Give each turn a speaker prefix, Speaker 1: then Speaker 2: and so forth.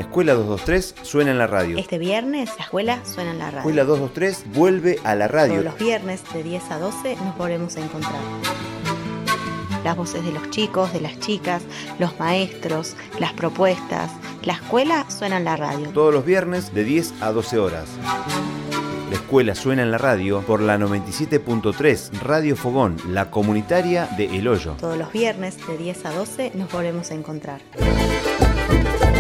Speaker 1: Escuela 223 suena en la radio.
Speaker 2: Este viernes la escuela suena en la radio.
Speaker 1: Escuela 223 vuelve a la radio.
Speaker 2: Todos los viernes de 10 a 12 nos volvemos a encontrar. Las voces de los chicos, de las chicas, los maestros, las propuestas. La escuela suena en la radio.
Speaker 1: Todos los viernes de 10 a 12 horas. La escuela suena en la radio por la 97.3 Radio Fogón, la comunitaria de El Hoyo.
Speaker 2: Todos los viernes de 10 a 12 nos volvemos a encontrar.